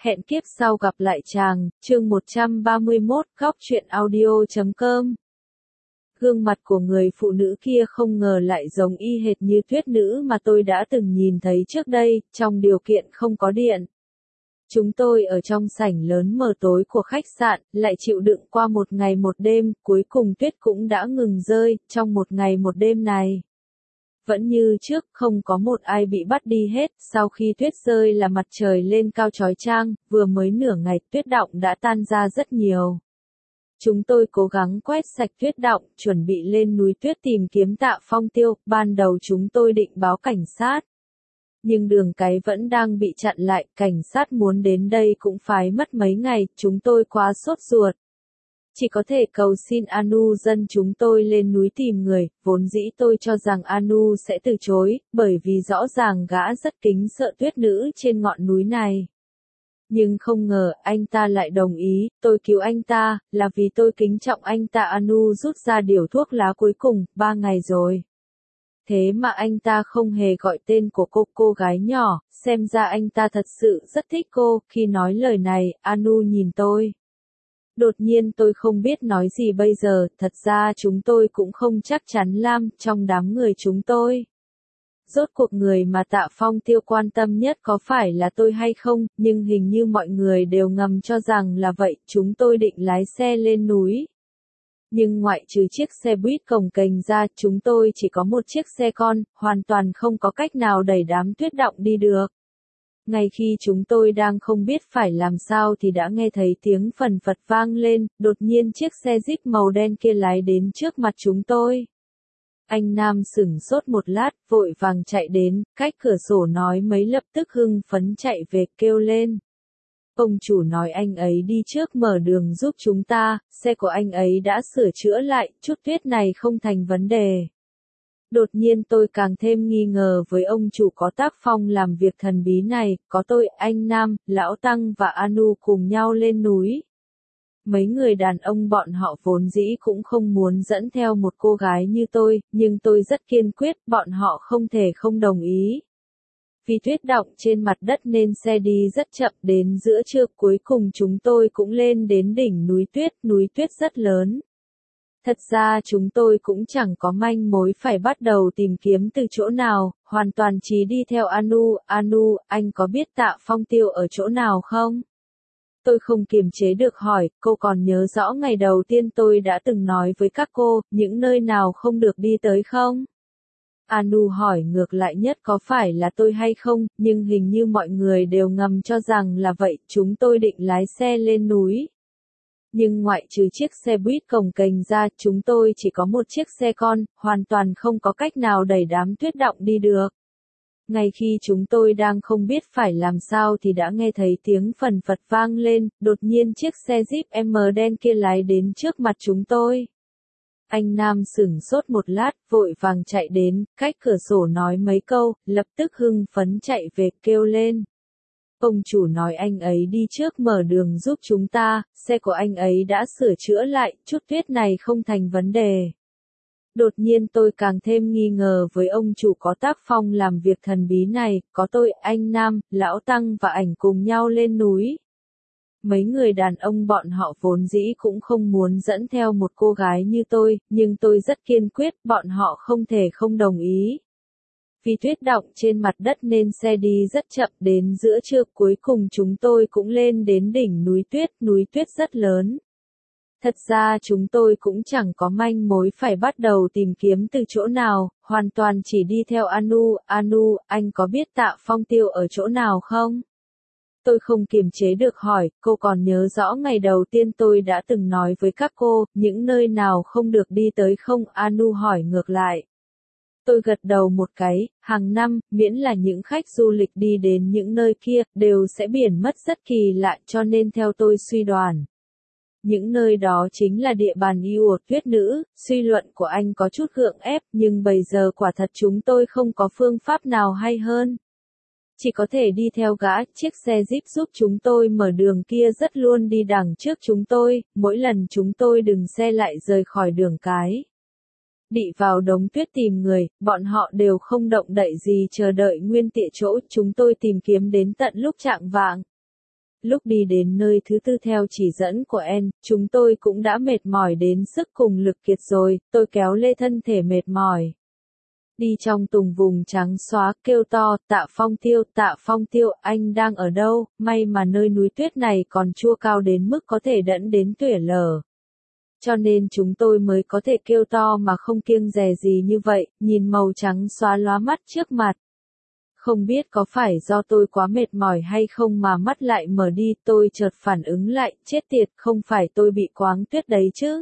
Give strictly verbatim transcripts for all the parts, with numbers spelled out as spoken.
Hẹn kiếp sau gặp lại chàng, chương một trăm ba mươi mốt, góc truyện audio chấm com. Gương mặt của người phụ nữ kia không ngờ lại giống y hệt như tuyết nữ mà tôi đã từng nhìn thấy trước đây, trong điều kiện không có điện. Chúng tôi ở trong sảnh lớn mờ tối của khách sạn, lại chịu đựng qua một ngày một đêm, cuối cùng tuyết cũng đã ngừng rơi, trong một ngày một đêm này. Vẫn như trước, không có một ai bị bắt đi hết, sau khi tuyết rơi là mặt trời lên cao chói chang, vừa mới nửa ngày tuyết đọng đã tan ra rất nhiều. Chúng tôi cố gắng quét sạch tuyết đọng, chuẩn bị lên núi tuyết tìm kiếm Tạ Phong Tiêu, ban đầu chúng tôi định báo cảnh sát. Nhưng đường cái vẫn đang bị chặn lại, cảnh sát muốn đến đây cũng phải mất mấy ngày, chúng tôi quá sốt ruột. Chỉ có thể cầu xin Anu dân chúng tôi lên núi tìm người, vốn dĩ tôi cho rằng Anu sẽ từ chối, bởi vì rõ ràng gã rất kính sợ tuyết nữ trên ngọn núi này. Nhưng không ngờ, anh ta lại đồng ý, tôi cứu anh ta, là vì tôi kính trọng anh ta. Anu rút ra điếu thuốc lá cuối cùng, ba ngày rồi. Thế mà anh ta không hề gọi tên của cô cô gái nhỏ, xem ra anh ta thật sự rất thích cô. Khi nói lời này, Anu nhìn tôi. Đột nhiên tôi không biết nói gì bây giờ, thật ra chúng tôi cũng không chắc chắn lắm trong đám người chúng tôi. Rốt cuộc người mà Tạ Phong Tiêu quan tâm nhất có phải là tôi hay không, nhưng hình như mọi người đều ngầm cho rằng là vậy, chúng tôi định lái xe lên núi. Nhưng ngoại trừ chiếc xe buýt cồng kềnh ra, chúng tôi chỉ có một chiếc xe con, hoàn toàn không có cách nào đẩy đám tuyết đọng đi được. Ngay khi chúng tôi đang không biết phải làm sao thì đã nghe thấy tiếng phần phật vang lên, đột nhiên chiếc xe Jeep màu đen kia lái đến trước mặt chúng tôi. Anh Nam sửng sốt một lát, vội vàng chạy đến, cách cửa sổ nói mấy lập tức hưng phấn chạy về kêu lên. Ông chủ nói anh ấy đi trước mở đường giúp chúng ta, xe của anh ấy đã sửa chữa lại, chút tuyết này không thành vấn đề. Đột nhiên tôi càng thêm nghi ngờ với ông chủ có tác phong làm việc thần bí này, có tôi, anh Nam, Lão Tăng và Anu cùng nhau lên núi. Mấy người đàn ông bọn họ vốn dĩ cũng không muốn dẫn theo một cô gái như tôi, nhưng tôi rất kiên quyết, bọn họ không thể không đồng ý. Vì tuyết đọng trên mặt đất nên xe đi rất chậm, đến giữa trưa cuối cùng chúng tôi cũng lên đến đỉnh núi tuyết, núi tuyết rất lớn. Thật ra chúng tôi cũng chẳng có manh mối phải bắt đầu tìm kiếm từ chỗ nào, hoàn toàn chỉ đi theo Anu. Anu, anh có biết Tạ Phong Tiêu ở chỗ nào không? Tôi không kiềm chế được hỏi, cô còn nhớ rõ ngày đầu tiên tôi đã từng nói với các cô, những nơi nào không được đi tới không? Anu hỏi ngược lại nhất có phải là tôi hay không, nhưng hình như mọi người đều ngầm cho rằng là vậy, chúng tôi định lái xe lên núi. Nhưng ngoại trừ chiếc xe buýt cồng kềnh ra, chúng tôi chỉ có một chiếc xe con, hoàn toàn không có cách nào đẩy đám tuyết đọng đi được. Ngay khi chúng tôi đang không biết phải làm sao thì đã nghe thấy tiếng phần phật vang lên, đột nhiên chiếc xe Jeep M đen kia lái đến trước mặt chúng tôi. Anh Nam sửng sốt một lát, vội vàng chạy đến, cách cửa sổ nói mấy câu, lập tức hưng phấn chạy về kêu lên. Ông chủ nói anh ấy đi trước mở đường giúp chúng ta, xe của anh ấy đã sửa chữa lại, chút tuyết này không thành vấn đề. Đột nhiên tôi càng thêm nghi ngờ với ông chủ có tác phong làm việc thần bí này, có tôi, anh Nam, Lão Tăng và ảnh cùng nhau lên núi. Mấy người đàn ông bọn họ vốn dĩ cũng không muốn dẫn theo một cô gái như tôi, nhưng tôi rất kiên quyết, bọn họ không thể không đồng ý. Vì tuyết đọng trên mặt đất nên xe đi rất chậm, đến giữa trưa cuối cùng chúng tôi cũng lên đến đỉnh núi tuyết, núi tuyết rất lớn. Thật ra chúng tôi cũng chẳng có manh mối phải bắt đầu tìm kiếm từ chỗ nào, hoàn toàn chỉ đi theo Anu. Anu, anh có biết Tạ Phong Tiêu ở chỗ nào không? Tôi không kiềm chế được hỏi, cô còn nhớ rõ ngày đầu tiên tôi đã từng nói với các cô, những nơi nào không được đi tới không? Anu hỏi ngược lại. Tôi gật đầu một cái, hàng năm, miễn là những khách du lịch đi đến những nơi kia, đều sẽ biển mất rất kỳ lạ, cho nên theo tôi suy đoán. Những nơi đó chính là địa bàn yêu ột tuyết nữ, suy luận của anh có chút gượng ép, nhưng bây giờ quả thật chúng tôi không có phương pháp nào hay hơn. Chỉ có thể đi theo gã, chiếc xe Jeep giúp chúng tôi mở đường kia rất luôn đi đằng trước chúng tôi, mỗi lần chúng tôi dừng xe lại rời khỏi đường cái. Đi vào đống tuyết tìm người, bọn họ đều không động đậy gì chờ đợi nguyên tịa chỗ, chúng tôi tìm kiếm đến tận lúc chạng vạng. lúc đi đến nơi thứ tư theo chỉ dẫn của En, chúng tôi cũng đã mệt mỏi đến sức cùng lực kiệt rồi, tôi kéo lê thân thể mệt mỏi. Đi trong tùng vùng trắng xóa, kêu to, Tạ Phong Tiêu, Tạ Phong Tiêu, anh đang ở đâu, may mà nơi núi tuyết này còn chưa cao đến mức có thể đẫn đến tuyển lở. Cho nên chúng tôi mới có thể kêu to mà không kiêng dè gì như vậy, nhìn màu trắng xóa lóa mắt trước mặt. Không biết có phải do tôi quá mệt mỏi hay không mà mắt lại mở đi, tôi chợt phản ứng lại, chết tiệt, không phải tôi bị quáng tuyết đấy chứ.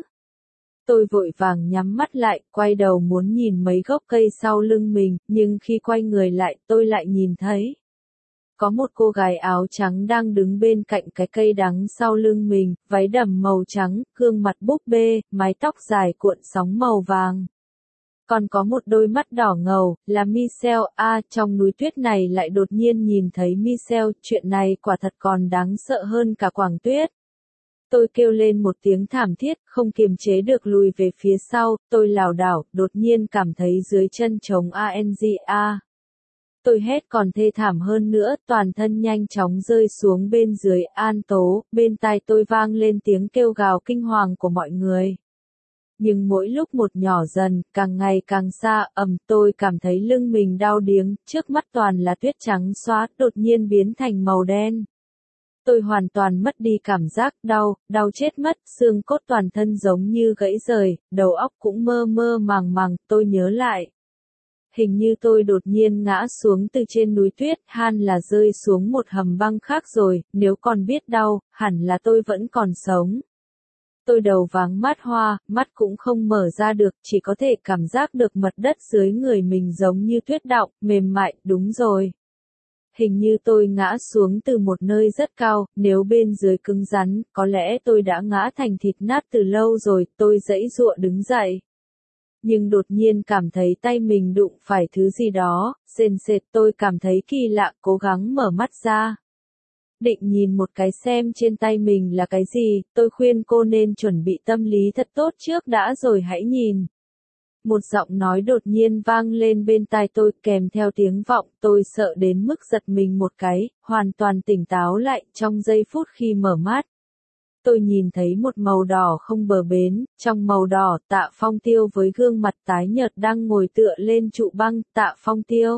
Tôi vội vàng nhắm mắt lại, quay đầu muốn nhìn mấy gốc cây sau lưng mình, nhưng khi quay người lại, tôi lại nhìn thấy. Có một cô gái áo trắng đang đứng bên cạnh cái cây đắng sau lưng mình, váy đầm màu trắng, gương mặt búp bê, mái tóc dài cuộn sóng màu vàng. Còn có một đôi mắt đỏ ngầu, là Michelle. À, trong núi tuyết này lại đột nhiên nhìn thấy Michelle, chuyện này quả thật còn đáng sợ hơn cả quàng tuyết. Tôi kêu lên một tiếng thảm thiết, không kiềm chế được lùi về phía sau, tôi lảo đảo, đột nhiên cảm thấy dưới chân trống anga. Tôi hét còn thê thảm hơn nữa, toàn thân nhanh chóng rơi xuống bên dưới. An Tố, bên tai tôi vang lên tiếng kêu gào kinh hoàng của mọi người. Nhưng mỗi lúc một nhỏ dần, càng ngày càng xa, ầm, tôi cảm thấy lưng mình đau điếng, trước mắt toàn là tuyết trắng xóa, đột nhiên biến thành màu đen. Tôi hoàn toàn mất đi cảm giác đau, đau chết mất, xương cốt toàn thân giống như gãy rời, đầu óc cũng mơ mơ màng màng, tôi nhớ lại. Hình như tôi đột nhiên ngã xuống từ trên núi tuyết, han là rơi xuống một hầm băng khác rồi, nếu còn biết đau, hẳn là tôi vẫn còn sống. Tôi đầu váng mắt hoa, mắt cũng không mở ra được, chỉ có thể cảm giác được mặt đất dưới người mình giống như tuyết đọng, mềm mại, đúng rồi. Hình như tôi ngã xuống từ một nơi rất cao, nếu bên dưới cứng rắn, có lẽ tôi đã ngã thành thịt nát từ lâu rồi, tôi giãy giụa đứng dậy. Nhưng đột nhiên cảm thấy tay mình đụng phải thứ gì đó, sền sệt, tôi cảm thấy kỳ lạ, cố gắng mở mắt ra. Định nhìn một cái xem trên tay mình là cái gì, tôi khuyên cô nên chuẩn bị tâm lý thật tốt trước đã rồi hãy nhìn. Một giọng nói đột nhiên vang lên bên tai tôi kèm theo tiếng vọng, tôi sợ đến mức giật mình một cái, hoàn toàn tỉnh táo lại trong giây phút khi mở mắt. Tôi nhìn thấy một màu đỏ không bờ bến, trong màu đỏ Tạ Phong Tiêu với gương mặt tái nhợt đang ngồi tựa lên trụ băng. Tạ Phong Tiêu.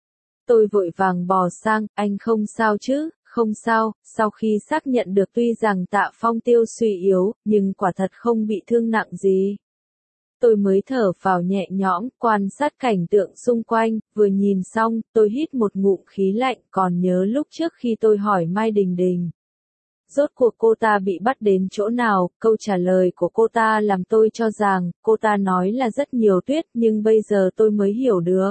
Tôi vội vàng bò sang, anh không sao chứ? Không sao, sau khi xác nhận được tuy rằng Tạ Phong Tiêu suy yếu, nhưng quả thật không bị thương nặng gì. Tôi mới thở phào nhẹ nhõm, quan sát cảnh tượng xung quanh, vừa nhìn xong, tôi hít một ngụm khí lạnh, còn nhớ lúc trước khi tôi hỏi Mai Đình Đình. Rốt cuộc cô ta bị bắt đến chỗ nào, câu trả lời của cô ta làm tôi cho rằng, cô ta nói là rất nhiều tuyết, nhưng bây giờ tôi mới hiểu được.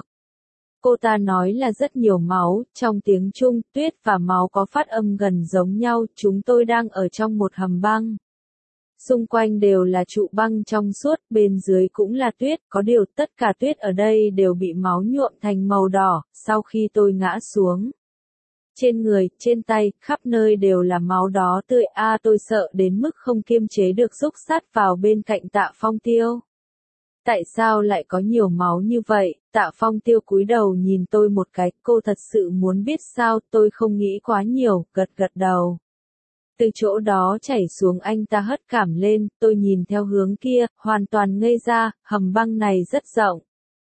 Cô ta nói là rất nhiều máu, trong tiếng Trung, tuyết và máu có phát âm gần giống nhau, chúng tôi đang ở trong một hầm băng. Xung quanh đều là trụ băng trong suốt, bên dưới cũng là tuyết, có điều tất cả tuyết ở đây đều bị máu nhuộm thành màu đỏ, sau khi tôi ngã xuống. Trên người, trên tay, khắp nơi đều là máu đó tươi, a à, tôi sợ đến mức không kiềm chế được rúc sát vào bên cạnh Tạ Phong Tiêu. Tại sao lại có nhiều máu như vậy? Tạ Phong Tiêu cúi đầu nhìn tôi một cái, cô thật sự muốn biết sao, tôi không nghĩ quá nhiều, gật gật đầu. Từ chỗ đó chảy xuống anh ta hất cảm lên, tôi nhìn theo hướng kia, hoàn toàn ngây ra, hầm băng này rất rộng.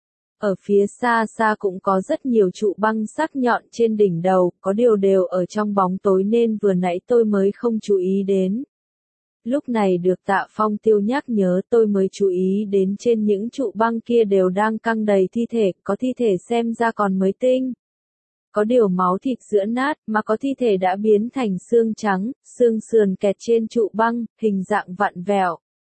Ở phía xa xa cũng có rất nhiều trụ băng sắc nhọn trên đỉnh đầu, có điều đều ở trong bóng tối nên vừa nãy tôi mới không chú ý đến. Lúc này được Tạ Phong Tiêu nhắc nhớ tôi mới chú ý đến trên những trụ băng kia đều đang căng đầy thi thể, có thi thể xem ra còn mới tinh. Có điều máu thịt giữa nát, mà có thi thể đã biến thành xương trắng, xương sườn kẹt trên trụ băng, hình dạng vặn vẹo.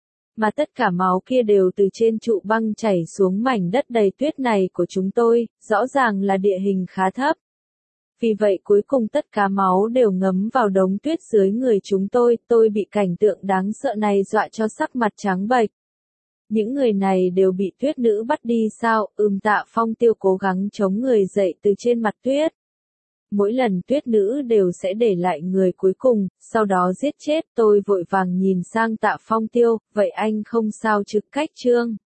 Mà tất cả máu kia đều từ trên trụ băng chảy xuống mảnh đất đầy tuyết này của chúng tôi, rõ ràng là địa hình khá thấp. Vì vậy cuối cùng tất cả máu đều ngấm vào đống tuyết dưới người chúng tôi, tôi bị cảnh tượng đáng sợ này dọa cho sắc mặt trắng bệch. Những người này đều bị tuyết nữ bắt đi sao? Ừm, Tạ Phong Tiêu cố gắng chống người dậy từ trên mặt tuyết. Mỗi lần tuyết nữ đều sẽ để lại người cuối cùng, sau đó giết chết. Tôi vội vàng nhìn sang Tạ Phong Tiêu, vậy anh không sao chứ? Cách Trương